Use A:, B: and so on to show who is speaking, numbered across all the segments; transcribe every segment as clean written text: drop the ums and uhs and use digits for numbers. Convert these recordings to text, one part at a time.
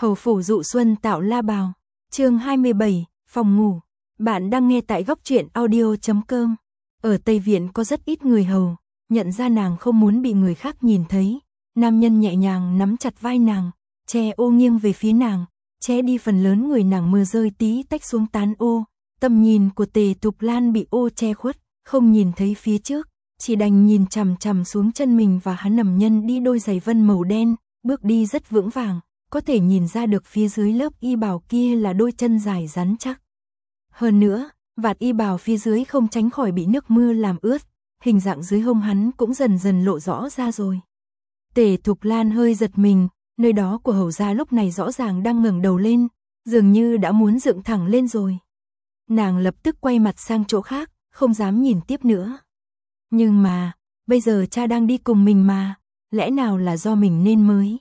A: Hầu phủ dụ xuân tạo la bào. Chương 27, phòng ngủ. Bạn đang nghe tại góc truyện audio.com. Ở Tây Viện có rất ít người hầu, nhận ra nàng không muốn bị người khác nhìn thấy. Nam nhân nhẹ nhàng nắm chặt vai nàng, che ô nghiêng về phía nàng, che đi phần lớn người nàng, mưa rơi tí tách xuống tán ô. Tầm nhìn của Tề Thục Lan bị ô che khuất, không nhìn thấy phía trước, chỉ đành nhìn chằm chằm xuống chân mình và hắn. Nằm nhân đi đôi giày vân màu đen, bước đi rất vững vàng, có thể nhìn ra được phía dưới lớp y bào kia là đôi chân dài rắn chắc. Hơn nữa, vạt y bào phía dưới không tránh khỏi bị nước mưa làm ướt, hình dạng dưới hông hắn cũng dần dần lộ rõ ra rồi. Tề Thục Lan hơi giật mình, nơi đó của hầu gia lúc này rõ ràng đang ngẩng đầu lên, dường như đã muốn dựng thẳng lên rồi. Nàng lập tức quay mặt sang chỗ khác, không dám nhìn tiếp nữa. Nhưng mà, bây giờ cha đang đi cùng mình mà, lẽ nào là do mình nên mới?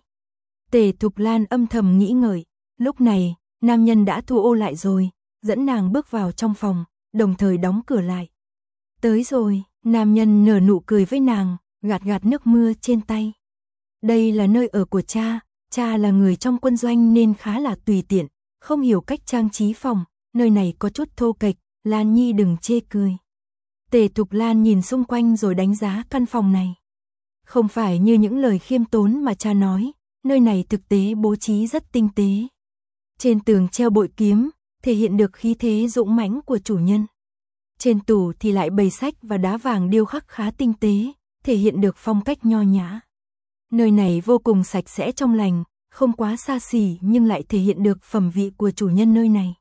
A: Tề Thục Lan âm thầm nghĩ ngợi, lúc này, nam nhân đã thu ô lại rồi, dẫn nàng bước vào trong phòng, đồng thời đóng cửa lại. Tới rồi, nam nhân nở nụ cười với nàng, gạt gạt nước mưa trên tay. Đây là nơi ở của cha là người trong quân doanh nên khá là tùy tiện, không hiểu cách trang trí phòng, nơi này có chút thô kệch, Lan Nhi đừng chê cười. Tề Thục Lan nhìn xung quanh rồi đánh giá căn phòng này. Không phải như những lời khiêm tốn mà cha nói, nơi này thực tế bố trí rất tinh tế. Trên tường treo bội kiếm, thể hiện được khí thế dũng mãnh của chủ nhân. Trên tủ thì lại bày sách và đá vàng điêu khắc khá tinh tế, thể hiện được phong cách nho nhã. Nơi này vô cùng sạch sẽ trong lành, không quá xa xỉ nhưng lại thể hiện được phẩm vị của chủ nhân nơi này.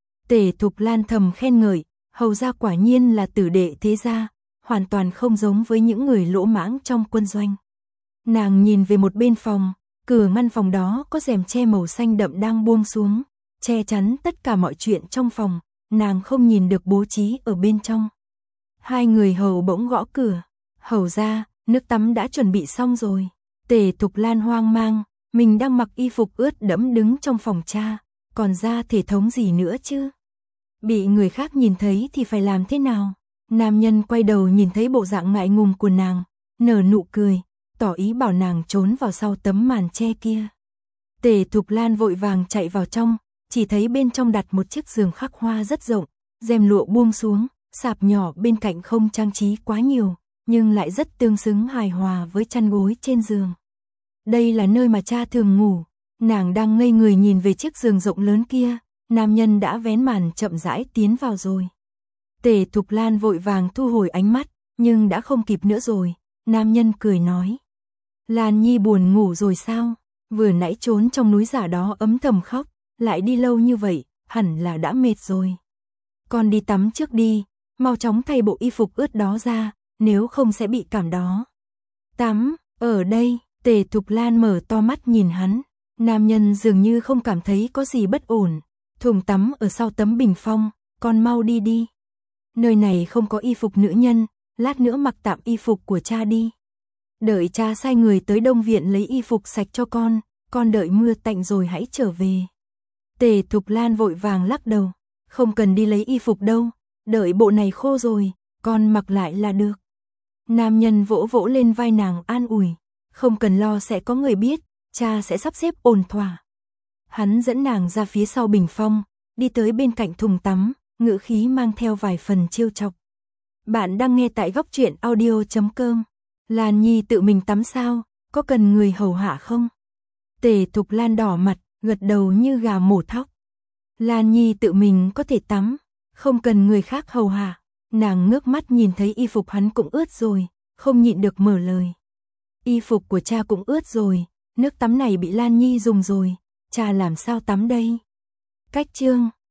A: Tề Thục Lan thầm khen ngợi, hầu gia quả nhiên là tử đệ thế gia, hoàn toàn không giống với những người lỗ mãng trong quân doanh. Nàng nhìn về một bên phòng, cửa ngăn phòng đó có rèm che màu xanh đậm đang buông xuống, che chắn tất cả mọi chuyện trong phòng, nàng không nhìn được bố trí ở bên trong. Hai người hầu bỗng gõ cửa, hầu gia, nước tắm đã chuẩn bị xong rồi. Tề Thục Lan hoang mang, mình đang mặc y phục ướt đẫm đứng trong phòng cha, còn ra thể thống gì nữa chứ? Bị người khác nhìn thấy thì phải làm thế nào? Nam nhân quay đầu nhìn thấy bộ dạng ngại ngùng của nàng, nở nụ cười, tỏ ý bảo nàng trốn vào sau tấm màn che kia. Tề Thục Lan vội vàng chạy vào trong, chỉ thấy bên trong đặt một chiếc giường khắc hoa rất rộng, rèm lụa buông xuống, sạp nhỏ bên cạnh không trang trí quá nhiều, nhưng lại rất tương xứng hài hòa với chăn gối trên giường. Đây là nơi mà cha thường ngủ. Nàng đang ngây người nhìn về chiếc giường rộng lớn kia, nam nhân đã vén màn chậm rãi tiến vào rồi. Tề Thục Lan vội vàng thu hồi ánh mắt, nhưng đã không kịp nữa rồi. Nam nhân cười nói, Lan Nhi buồn ngủ rồi sao? Vừa nãy trốn trong núi giả đó ấm thầm khóc, lại đi lâu như vậy, hẳn là đã mệt rồi. Con đi tắm trước đi, mau chóng thay bộ y phục ướt đó ra, nếu không sẽ bị cảm đó. Tắm, ở đây? Tề Thục Lan mở to mắt nhìn hắn, nam nhân dường như không cảm thấy có gì bất ổn. Thùng tắm ở sau tấm bình phong, con mau đi đi. Nơi này không có y phục nữ nhân, lát nữa mặc tạm y phục của cha đi. Đợi cha sai người tới Đông Viện lấy y phục sạch cho con đợi mưa tạnh rồi hãy trở về. Tề Thục Lan vội vàng lắc đầu, không cần đi lấy y phục đâu, đợi bộ này khô rồi, con mặc lại là được. Nam nhân vỗ vỗ lên vai nàng an ủi, không cần lo sẽ có người biết, cha sẽ sắp xếp ổn thỏa. Hắn dẫn nàng ra phía sau bình phong, đi tới bên cạnh thùng tắm, ngữ khí mang theo vài phần trêu chọc. Bạn đang nghe tại góc truyện audio.com. Lan Nhi tự mình tắm sao, có cần người hầu hạ không? Tề Thục Lan đỏ mặt, gật đầu như gà mổ thóc. Lan Nhi tự mình có thể tắm, không cần người khác hầu hạ. Nàng ngước mắt nhìn thấy y phục hắn cũng ướt rồi, không nhịn được mở lời. Y phục của cha cũng ướt rồi, nước tắm này bị Lan Nhi dùng rồi, cha làm sao tắm đây? Cách chương,